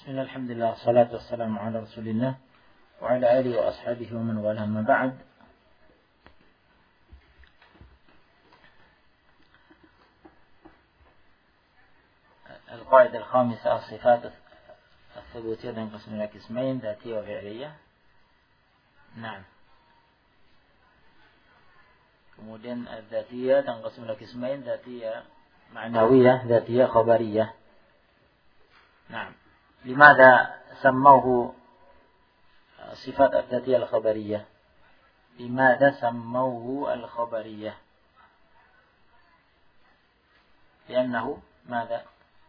Bismillah, alhamdulillah, salatu wassalamu ala rasulillah wa ala alihi wa ashabihi wa man wala, amma ba'd. القاعدة الخامسة الصفات الثبوتية تنقسم إلى قسمين ذاتية وفعلية. نعم. Kemudian dzatiyah tanqasim ila qismain, dzatiyah ma'nawiyah, dzatiyah khabariyah. Nah, limadha sammauhu sifat dzatiyah al-khabariyah? Limadha sammauhu al-khabariyah? Li'annahu madha?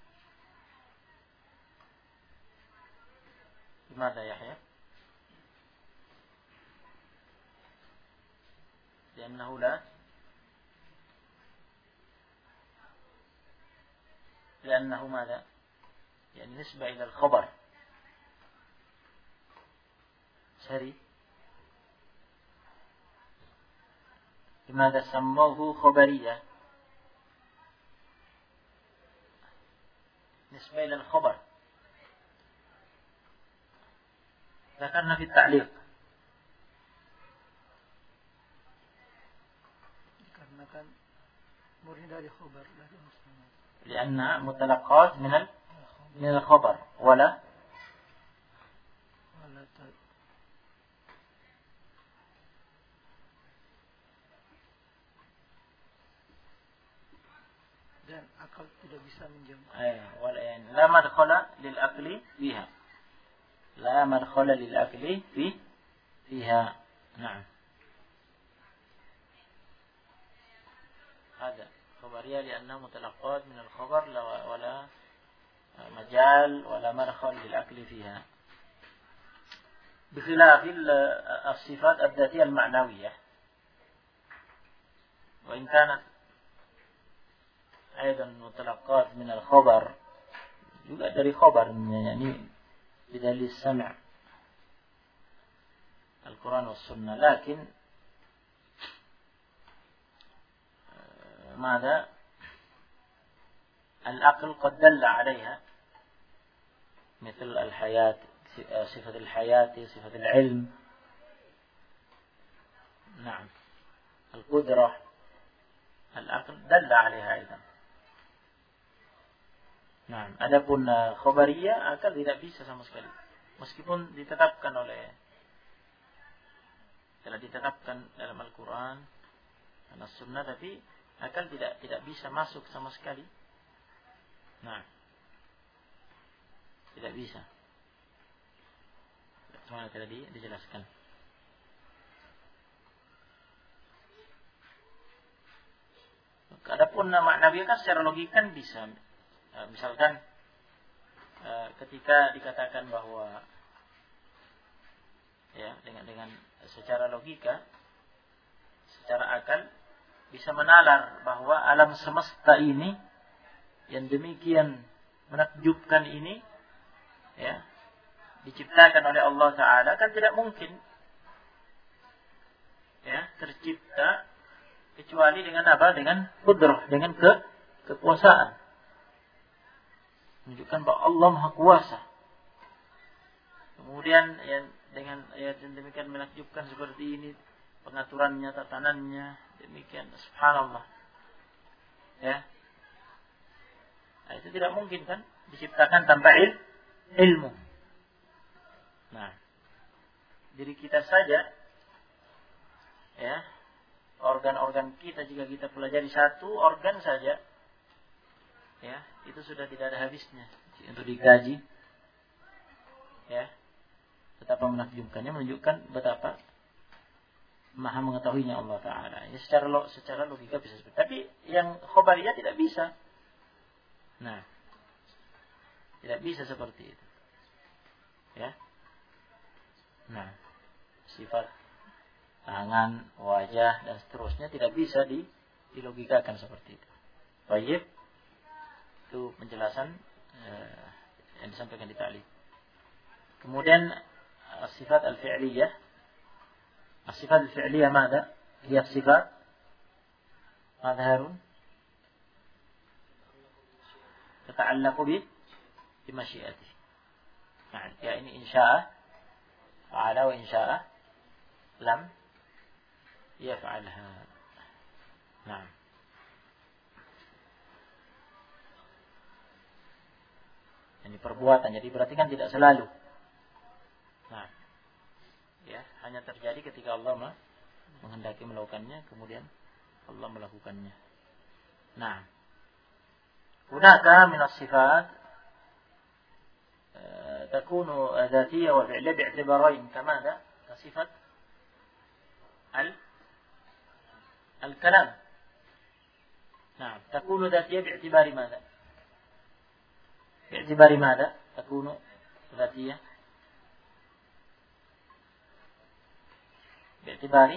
Limadha Yahya? لأنه لا لأنه ماذا؟ يعني نسبة إلى الخبر. سري. لماذا سموه خبرية؟ نسبة إلى الخبر. ذكرنا في التعليق. لأنها متلقات من الخبر ولا dan akal tidak bisa menjamu. لا مدخل للأكل فيها. لا مدخل للأكل فيها. نعم. هذا خبرية لأنها متلقات من الخبر ولا مجال ولا مدخل للأكل فيها، بخلاف الصفات الذاتية المعنوية، وإن كانت أيضا متلقات من الخبر juga dari khabar, يعني بدليل السمع القرآن والسنة، لكن ماذا؟ العقل قد دل عليها، مثل الحياة، صفة الحياة، صفة العلم، نعم، القدرة، العقل دل عليها أيضا. Nah, adapun khabariyah akal tidak bisa sama sekali, meskipun ditetapkan telah ditetapkan dalam Al-Quran dan As-Sunnah, tapi akal tidak bisa masuk sama sekali. Nah, tidak bisa. Semuanya tadi dijelaskan. Adapun maknawi kan secara logika kan bisa. Misalkan ketika dikatakan bahwa ya dengan secara logika, secara akal bisa menalar bahwa alam semesta ini yang demikian menakjubkan ini ya diciptakan oleh Allah Ta'ala, kan tidak mungkin ya tercipta kecuali dengan apa? Dengan qudrah, dengan kekuasaan, menunjukkan bahwa Allah Maha Kuasa. Kemudian ya, dengan ayat yang demikian menakjubkan seperti ini, pengaturannya, tatanannya demikian, subhanallah ya. Nah, itu tidak mungkin kan diciptakan tanpa ilmu. Nah, diri kita saja ya, organ-organ kita, jika kita pelajari satu organ saja ya, itu sudah tidak ada habisnya untuk dikaji ya, betapa menakjubkannya, menunjukkan betapa Maha mengetahuinya Allah Ta'ala. Ya, secara logika bisa seperti itu. Tapi yang khabariyah tidak bisa. Nah, tidak bisa seperti itu. Ya. Nah, sifat tangan, wajah dan seterusnya tidak bisa dilogikakan seperti itu. Baik. Itu penjelasan yang disampaikan di ta'liq. Kemudian sifat al-fi'liyah. الصفات الفعلية ماذا؟ هي الصفات ماذا هارون؟ تتعلق بمشيئته. Nah, ya ini insya'a fa'ala wa insya'a lam yaf'alha. Nah. Ini perbuatan, jadi berarti kan tidak selalu. Nah, ya, hanya terjadi ketika Allah menghendaki melakukannya, kemudian Allah melakukannya. Nah, hunaka min as-sifat takunu dzatiyah wa fi'liyah bi'tibarain kamada sifat al-kalam. Nah, takunu dzatiyah bi'tibari madza? باعتبار ماذا تكون ذاتية؟ باعتبار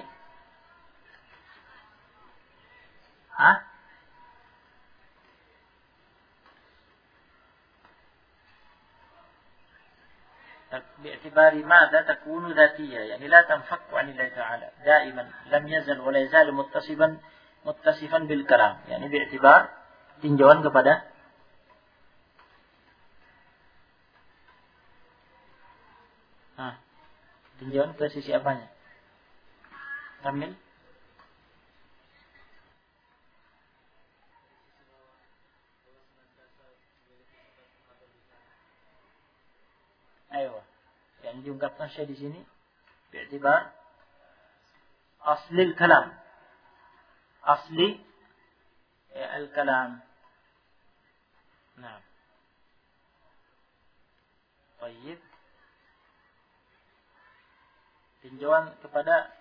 باعتبار ماذا تكون ذاتية، يعني لا تنفك عن الله تعالى دائما، لم يزل ولا يزال متصفا بالكلام، يعني باعتبار tinjauan kepada tinjauan ke sisi apanya? Kamil? Ayo. Yang diungkapkan Syekh di sini bi'tibar aslil kalam. Asli al-kalam. Nah. Baik. Tinjauan kepada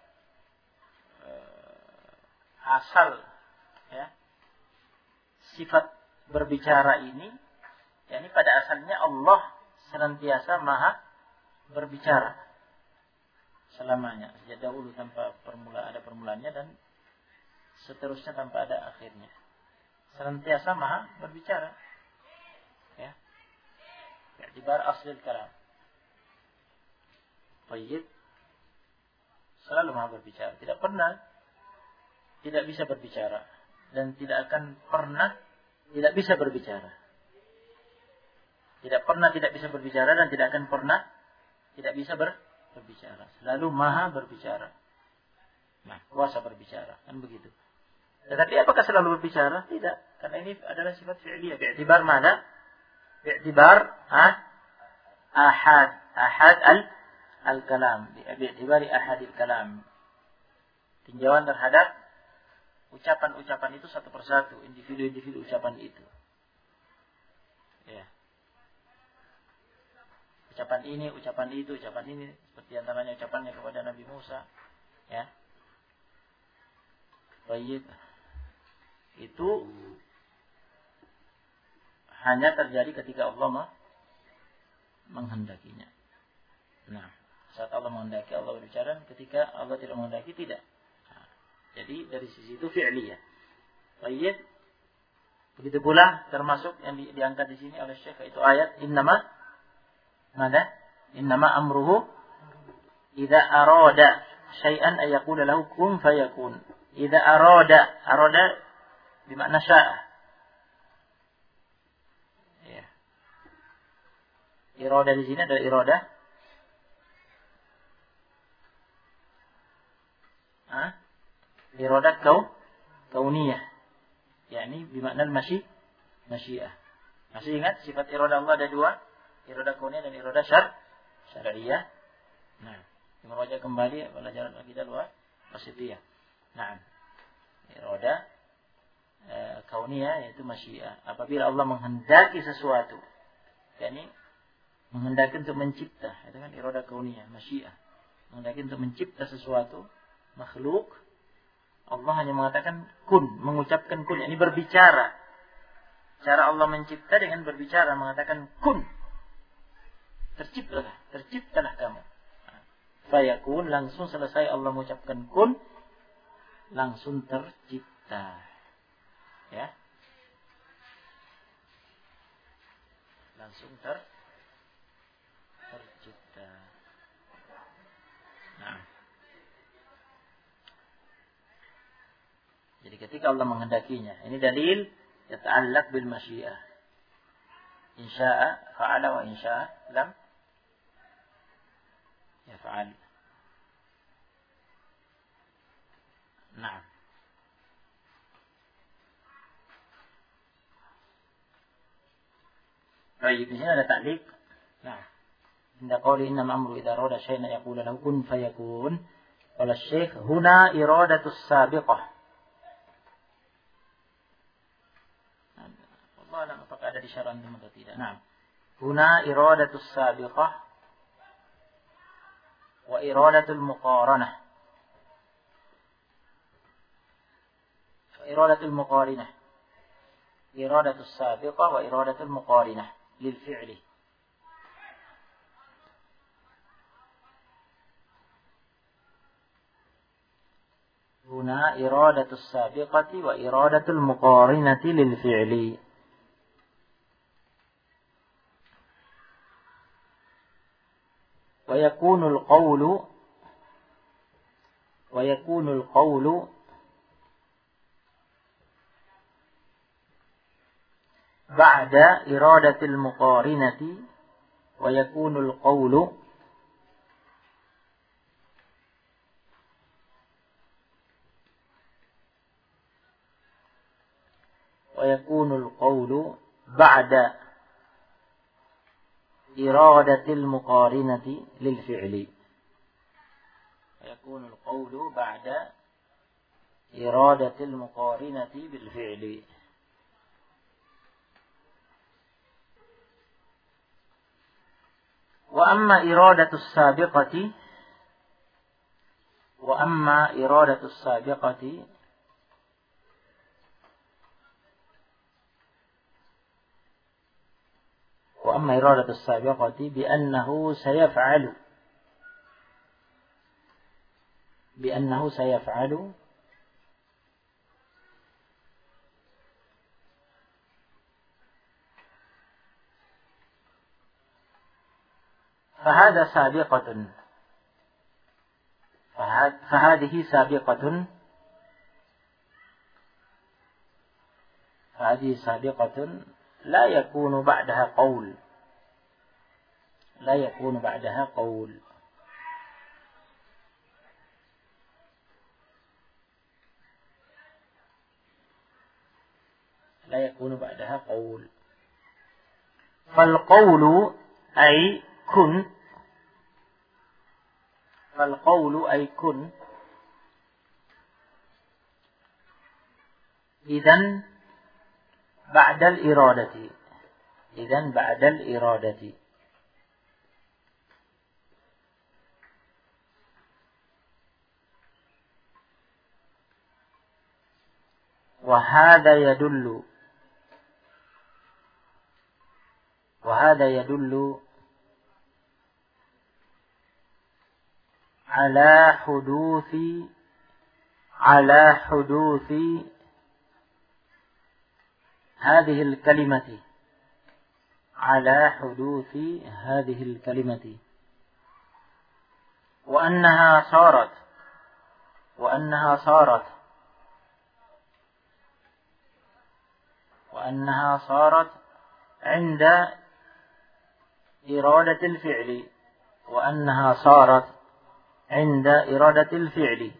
asal ya sifat berbicara ini, yakni pada asalnya Allah senantiasa maha berbicara selamanya, sejak dahulu tanpa ada permulaannya dan seterusnya tanpa ada akhirnya, senantiasa maha berbicara ya, i'tibar aslil kalam. Baik, selalu maha berbicara, tidak pernah tidak bisa berbicara dan tidak akan pernah tidak bisa berbicara. Tidak pernah tidak bisa berbicara dan tidak akan pernah tidak bisa berbicara. Selalu maha berbicara. Nah, kuasa berbicara, kan begitu. Tetapi apakah selalu berbicara? Tidak, karena ini adalah sifat fi'liyah. Bi'tibar mana? Bi'tibar ahad al-kalam. Bi'tibari ahadil kalam. Tinjauan terhadap ucapan-ucapan itu satu persatu, individu-individu ucapan itu. Ya. Ucapan ini, ucapan itu, ucapan ini, seperti antaranya ucapannya kepada Nabi Musa, ya. Baik. Itu hanya terjadi ketika Allah menghendakinya. Nah, saat Allah menghendaki Allah berbicara, ketika Allah tidak menghendaki tidak. Jadi dari sisi itu fi'liyah. Baik. Begitu pula termasuk yang diangkat di sini oleh Syekh itu ayat innama amruhu idza arada syai'an ay yaqula lahu kun fayakun. Idza arada bermakna syaa. Ya. Irada di sini adalah irada iradat kauniyah, yakni bermakna masyiah. Masih ingat sifat iradah Allah ada dua, iradah kauniyah dan iradah syar'iyah. Nah, merujuk kembali pelajaran akidah wasithiyah. Nah, iradah kauniyah yaitu masyiah. Apabila Allah menghendaki sesuatu, yakni menghendaki untuk mencipta, itu kan iradah kauniyah, masyiah. Menghendaki untuk mencipta sesuatu makhluk, Allah hanya mengatakan kun, mengucapkan kun, ini berbicara. Cara Allah mencipta dengan berbicara, mengatakan kun. Terciptalah kamu. Fayakun, langsung selesai Allah mengucapkan kun, langsung tercipta. Ya. Langsung tercipta. Nah. Jadi ketika Allah menghendakinya, ini dalil yata'allaq bil masyiah. Insya'a fa'ala wa insya'a lam يفعل. نعم. طيب di sini ada ta'liq. Nah, عند قوله إنما أمره إذا أراد شيئا يقول له كن فيكون. قال الشيخ هنا إرادة السابقة. والله لا apakah ada di syarah antum atau tidak. Nah, هنا إرادة السابقة وإرادة المقارنة. إرادة المقارنة. إرادة السابقة وإرادة المقارنة للفعل. هنا إرادة السابقة وإرادة المقارنة للفعل. ويكون القول بعد إرادة المقارنة ويكون القول بعد إرادة المقارنة للفعل. ويكون القول بعد إرادة المقارنة بالفعل. وأما إرادة السابقة بأنه سيفعل فهذه سابقة لا يكون بعدها قول. لا يكون بعدها قول. فالقول أي كن إذن بعد الإرادة. وهذا يدل على حدوث هذه الكلمة وأنها صارت عند إرادة الفعل.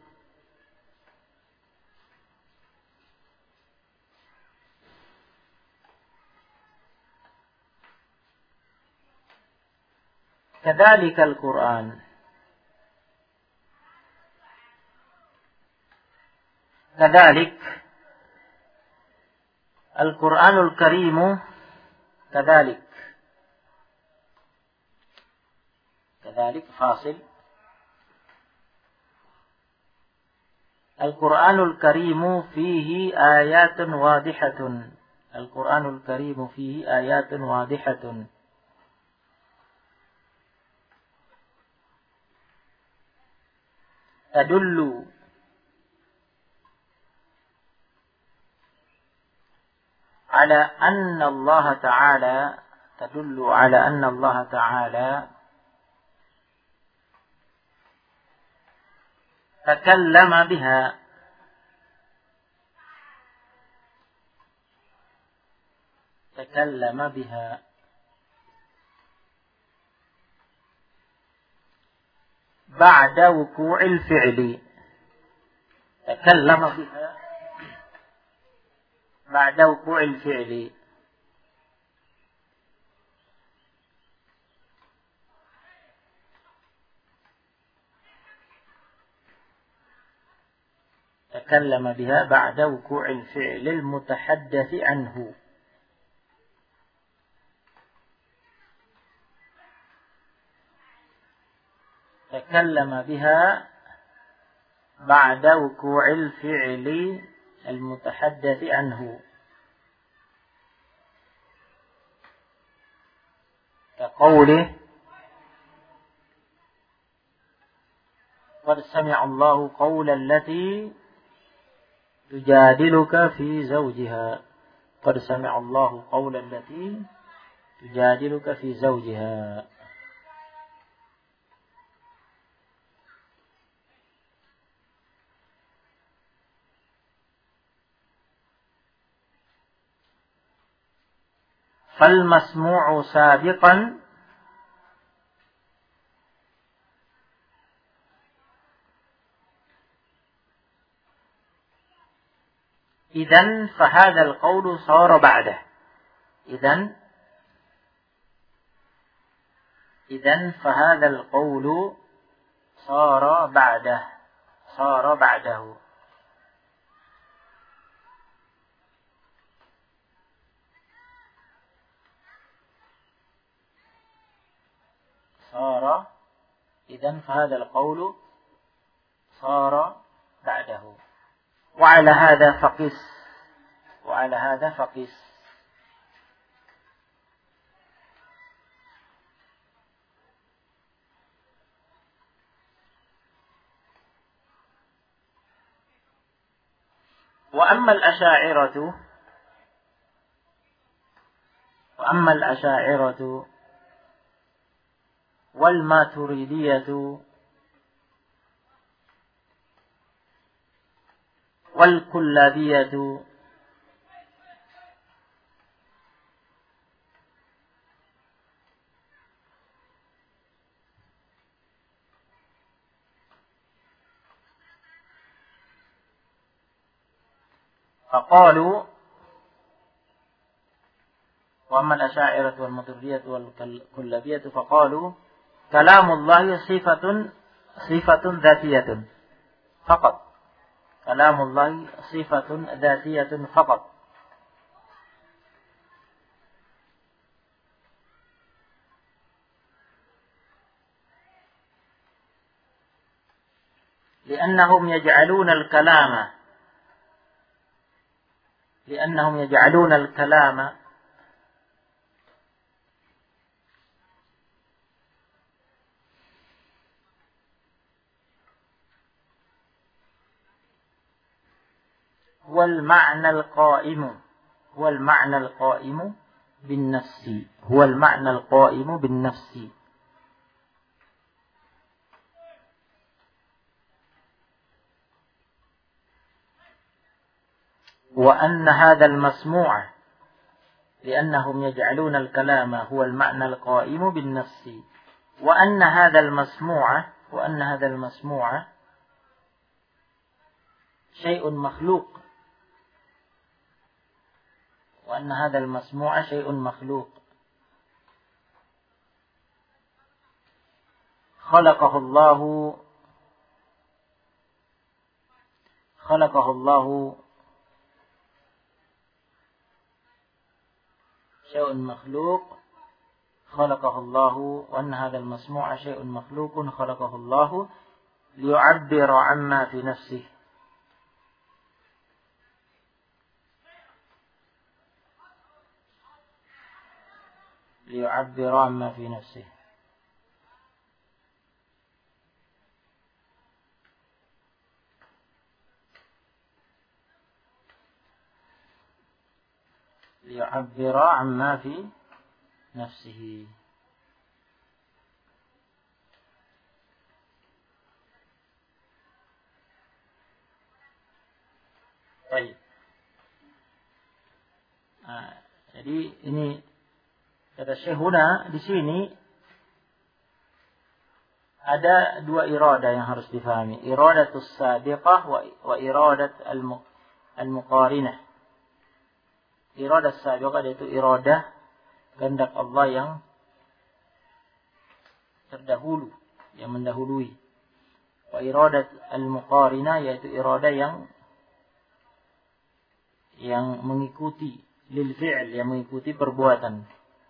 كذلك القرآن. القرآن الكريم كذلك فاصل. القرآن الكريم فيه آيات واضحة. تدل على أن الله تعالى تكلم بها بعد وقوع الفعل. تكلم بها بعد وقوع الفعل. تكلم بها بعد وقوع الفعل المتحدث عنه. تكلم بها بعد وقوع الفعل المتحدث عنه، كقوله قد سمع الله قول التي تجادلك في زوجها. قد سمع الله قول التي تجادلك في زوجها. فالمسموع سابقا إذن فهذا القول صار بعده. إذن فهذا القول صار بعده. صار بعده. صار إذن فهذا القول صار بعده. وعلى هذا فقس. وعلى هذا فقس. وأما الأشاعرة والماتريدية والكلابية فقالوا وأما الأشاعرة والماتريدية والكلابية فقالوا كلام الله صفة ذاتية فقط. كلام الله صفة ذاتية فقط. لأنهم يجعلون الكلام هو المعنى القائم بالنفس. وأن هذا المسموع لأنهم يجعلون الكلام هو المعنى القائم بالنفس. وأن هذا المسموع شيء مخلوق. وأن هذا المسموع شيء مخلوق خلقه الله شيء مخلوق خلقه الله. وأن هذا المسموع شيء مخلوق خلقه الله ليعبر عما في نفسه. ليعبر عما في نفسه. ليعبر عما في نفسه. Baik. Jadi ini kata Syekhuna di sini ada dua iradah yang harus difahami. Iradatus sabiqah wa iradat al-muqarinah. Iradah sabiqah yaitu iradah kehendak Allah yang terdahulu, yang mendahului. Wa iradat al-muqarinah yaitu iradah yang mengikuti lil fi'l, yang mengikuti perbuatan.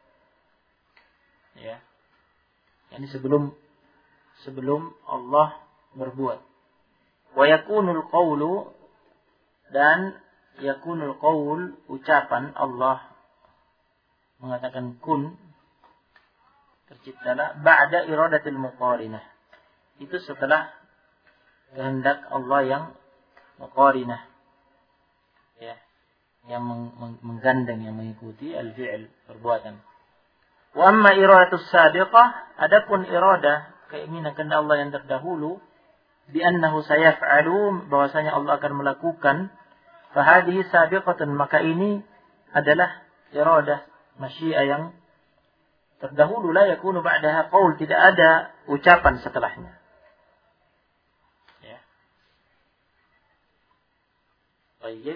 Ya. Yani sebelum Allah berbuat. Wa yakunul qawlu, dan yakunul qawl, ucapan Allah mengatakan kun, terciptalah, ba'da iradatil muqarinah. Itu setelah kehendak Allah yang muqarinah. Ya. Yang menggandeng, yang mengikuti al-fi'l, perbuatan. Wa amma iradatus sabiqah, adapun iradah keinginan kehendak Allah yang terdahulu, bi annahu sayaf'alu, bahwasanya Allah akan melakukan, fa hadhihi sabiqatun, maka ini adalah iradah masyiah yang terdahulu, la yakunu ba'daha qaul, tidak ada ucapan setelahnya. Ya. Baik.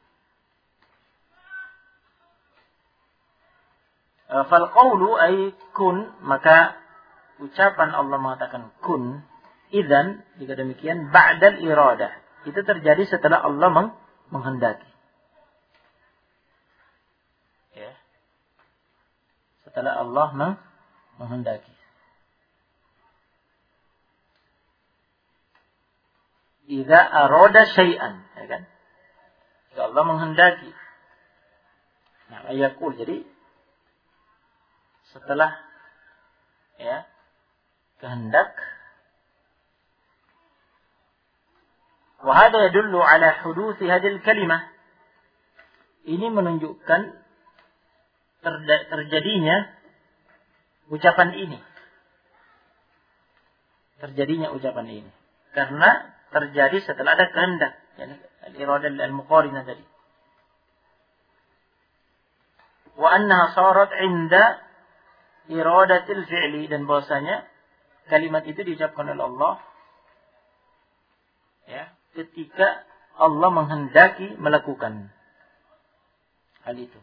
Fal qawlu ay kun, maka ucapan Allah mengatakan kun, idzan, jika demikian, ba'dal iradah, itu terjadi setelah Allah menghendaki. Ya. Setelah Allah menghendaki. Idza arada syai'an, ya kan? Jika Allah menghendaki. Nah, ayakul, jadi setelah ya kehendak, wa hada yadullu ala huduthi hadhihi kalimah, ini menunjukkan terjadinya ucapan ini, karena terjadi setelah ada kehendak, yani al-iradah al-muqarinah tadi. Wa annaha sarat 'inda iradatil fi'li, dan bahwasanya kalimat itu diucapkan oleh Allah ya ketika Allah menghendaki melakukan hal itu.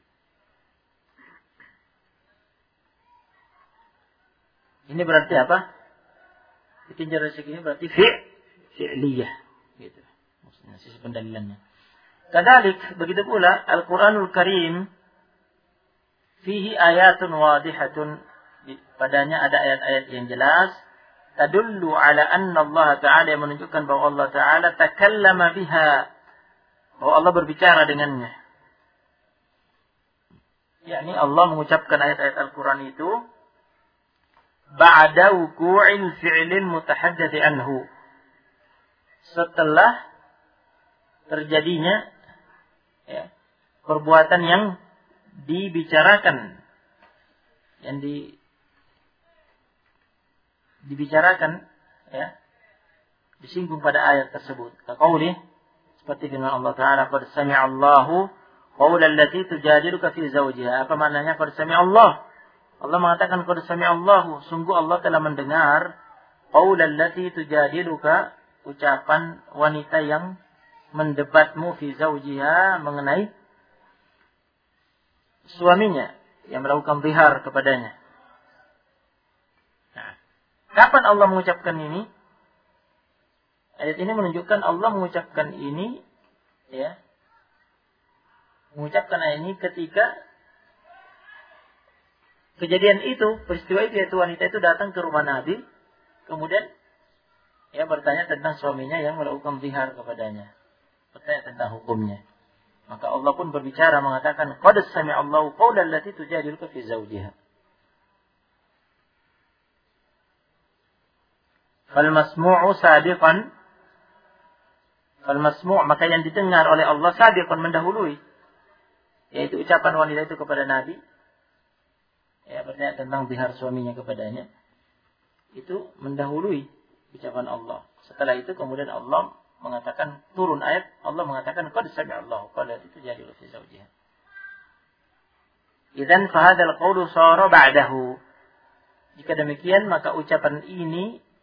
Ini berarti apa? Ditinjau dari segi ini berarti fi'liyah gitu. Maksudnya sisi pendalilannya. Kadalik, begitu pula Al-Qur'anul Karim fihi ayatun wadihatun, padanya ada ayat-ayat yang jelas, tadullu ala anna Allah Ta'ala, yang menunjukkan bahwa Allah Ta'ala takallama biha, bahwa Allah berbicara dengannya. Yakni Allah mengucapkan ayat-ayat Al-Quran itu ba'da wuku'il fi'lil mutahaddathi anhu, setelah terjadinya ya, perbuatan yang dibicarakan, yang dibicarakan ya, disinggung pada ayat tersebut. Kaqaulih, seperti firman Allah Ta'ala, qad sami'a Allahu qawla allati tujadiluka fi zawjiha. Apa maknanya qad sami'a Allah? Allah mengatakan qad sami'a Allahu, sungguh Allah telah mendengar qawla allati tujadiluka, ucapan wanita yang mendebatmu fi zawjiha, mengenai suaminya yang melakukan zihar kepadanya. Nah, kapan Allah mengucapkan ini? Ayat ini menunjukkan Allah mengucapkan ini, ya, mengucapkan ayat ini ketika kejadian itu, peristiwa itu, yaitu wanita itu datang ke rumah Nabi, kemudian ya bertanya tentang suaminya yang melakukan zihar kepadanya, bertanya tentang hukumnya. Maka Allah pun berbicara mengatakan qad sami'a Allahu qawla allati tujadiluka fi zawjiha. Fal masmu'u sabiqan, fal masmu', maka yang didengar oleh Allah sabiqan, mendahului, yaitu ucapan wanita itu kepada Nabi, ya bertanya tentang zihar suaminya kepadanya, itu mendahului ucapan Allah. Setelah itu kemudian Allah mengatakan, turun ayat, Allah mengatakan qad sami'a Allahu qawla allati tujadiluka fi zawjiha. Idzan fa hadzal qawlu sara ba'dahu. Jika demikian, maka ucapan ini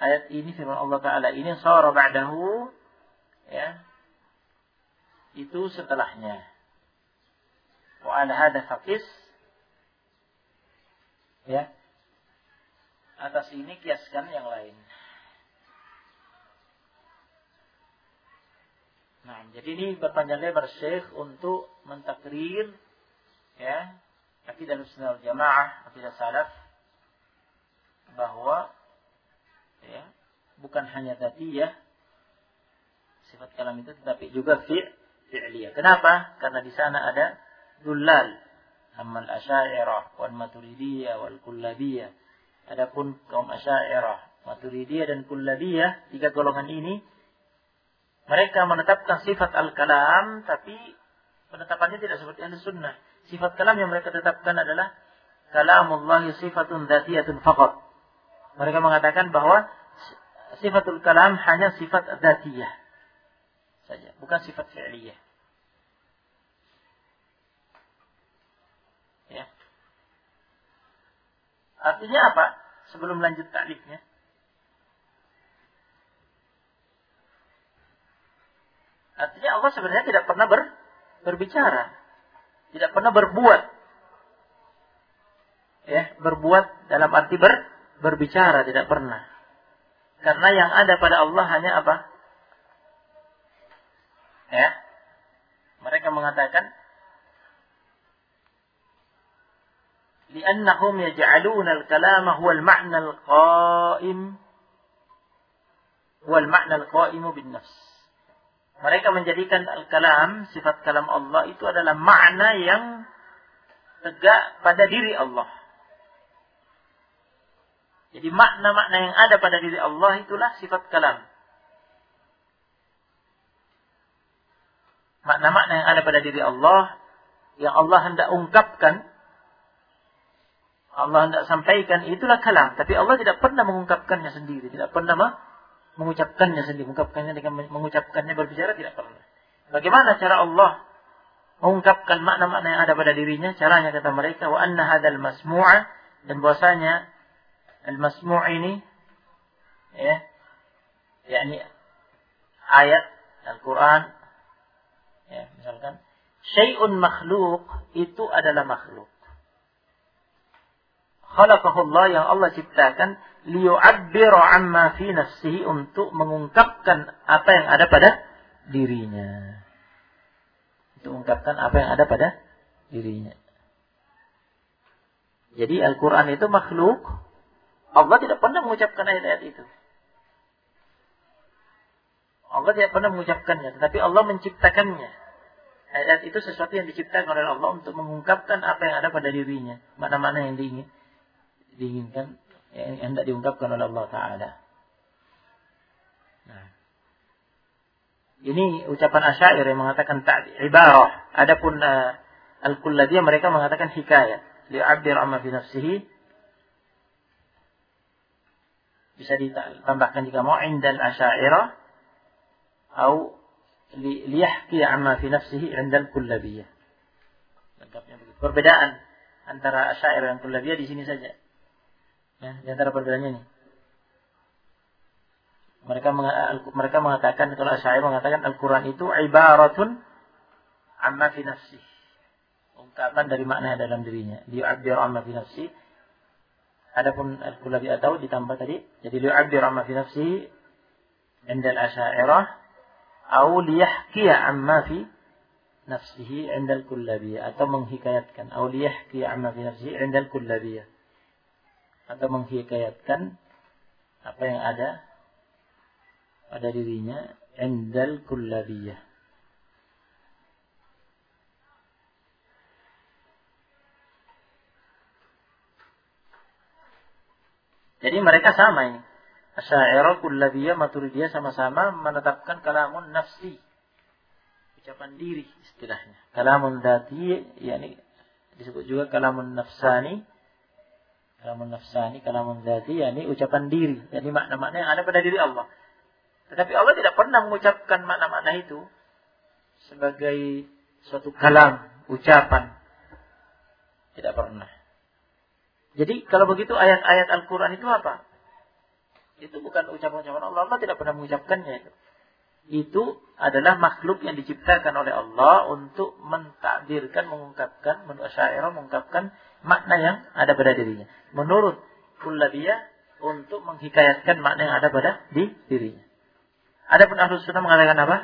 ayat ini firman Allah Ta'ala ini sara ba'dahu, ya, itu setelahnya. Wa ala hadha faqis, ya, atas ini kiaskan yang lain. Nah, jadi ini berpanjang lebar Syekh untuk mentakrir, ya, akidah Ahlussunnah wal Jamaah, akidah salaf, bahwa, ya, bukan hanya dzatiyah sifat kalam itu, tetapi juga fi'liyah. Kenapa? Karena di sana ada dullal, amal Asy'ariyah wal Maturidiyah wal Kullabiyah. Adapun kaum Asy'ariyah, Maturidiyah dan Kullabiyah, tiga golongan ini mereka menetapkan sifat al-kalam, tapi penetapannya tidak seperti Ahlussunnah. Sifat kalam yang mereka tetapkan adalah kalamullahi sifatun dzatiyatun faqat. Mereka mengatakan bahwa sifatul kalam hanya sifat dzatiyah saja, bukan sifat fi'liyah. Ya. Artinya apa? Sebelum lanjut taklifnya, artinya Allah sebenarnya tidak pernah berbicara, tidak pernah berbuat. Ya, berbuat dalam arti berbicara tidak pernah. Karena yang ada pada Allah hanya apa? Ya. Mereka mengatakan li'annahum yaj'aluna al-kalama huwa al-ma'na al-qa'im huwa al-ma'na al-qa'imu bin-nafs. Mereka menjadikan al-kalam, sifat kalam Allah itu adalah makna yang tegak pada diri Allah. Jadi makna-makna yang ada pada diri Allah itulah sifat kalam. Makna-makna yang ada pada diri Allah, yang Allah hendak ungkapkan, Allah hendak sampaikan, itulah kalam. Tapi Allah tidak pernah mengungkapkannya sendiri, tidak pernah mengucapkannya sendiri, mengungkapkannya dengan mengucapkannya berbicara tidak pernah. Bagaimana cara Allah mengungkapkan makna-makna yang ada pada dirinya? Caranya kata mereka, wa anna hadzal masmu'a, dan bahwasanya al-masmu' ini, ya, yakni ayat Al-Quran, ya, misalkan syai'un makhluk, itu adalah makhluk. Khalaqahullah, yang Allah ciptakan, liyu'abbiru amma fi nafsihi, untuk mengungkapkan apa yang ada pada dirinya. Untuk mengungkapkan apa yang ada pada dirinya. Jadi Al-Quran itu makhluk. Allah tidak pernah mengucapkan ayat-ayat itu. Allah tidak pernah mengucapkannya, tetapi Allah menciptakannya. Ayat itu sesuatu yang diciptakan oleh Allah untuk mengungkapkan apa yang ada pada dirinya. Mana-mana yang diinginkan, yang hendak diungkapkan oleh Allah Ta'ala. Nah, ini ucapan Asy'ariyah yang mengatakan ibarah. Adapun Al-Kullabiyah mereka mengatakan hikayat. Li'abbir amma fi nafsihi. Bisa ditambahkan jika mau indal Asy'ariyah atau liyahki amma fi nafsihi indal Kullabiyah. Lengkapnya begitu. Perbedaan antara Asy'ariyah dan Kullabiyah di sini saja. Ya, di antara perbedaannya ini. Mereka mengatakan, kalau Asy'ariyah mengatakan Al-Quran itu ibaratun amma fi nafsihi. Ungkapan dari makna dalam dirinya. Liyu'abbir amma fi nafsihi. Adapun Al-Kullabiyah atau ditambah tadi, jadi liyu'abbir amma fi nafsihi indal Asy'ariyah atau liyahkiya amma fi nafsihi indal Kullabiyah, atau menghikayatkan, atau liyahkiya amma fi nafsihi indal Kullabiyah, atau menghikayatkan apa yang ada pada dirinya indal Kullabiyah. Jadi mereka sama ini. Asy'ariyah, Kullabiyah, Maturidiyah sama-sama menetapkan kalamun nafsi. Ucapan diri istilahnya. Kalamun dzati, yakni disebut juga kalamun nafsani. Kalamun nafsani, kalamun dzati, yakni ucapan diri. Yakni makna-makna yang ada pada diri Allah. Tetapi Allah tidak pernah mengucapkan makna-makna itu sebagai suatu kalam, ucapan. Tidak pernah. Jadi kalau begitu ayat-ayat Al-Quran itu apa? Itu bukan ucapan-ucapan Allah. Allah tidak pernah mengucapkannya itu. Itu adalah makhluk yang diciptakan oleh Allah untuk mentakdirkan, mengungkapkan, menurut Asy'ariyah mengungkapkan makna yang ada pada dirinya. Menurut Kullabiyah untuk menghikayatkan makna yang ada pada dirinya. Adapun Ahlus Sunnah mengatakan apa?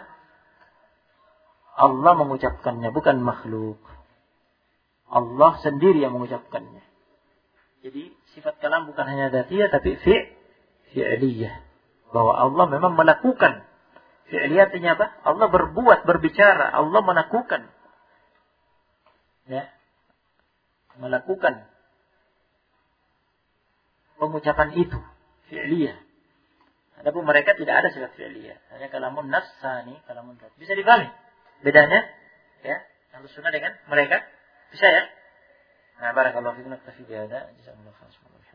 Allah mengucapkannya, bukan makhluk. Allah sendiri yang mengucapkannya. Jadi sifat kalam bukan hanya dzatiyah tapi fi'liyah. Bahwa Allah memang melakukan. Fi'liyah artinya apa? Allah berbuat, berbicara, Allah melakukan. Ya. Melakukan pengucapan itu, fi'liyah. Adapun mereka tidak ada sifat fi'liyah. Hanya kalamun nafsani, kalamun dzat. Bisa dipahami bedanya ya, Ahlus Sunnah dengan mereka? Bisa ya? Nah, barakallahu fiikum, naktafi bihadza. Jazakumullahu khairan.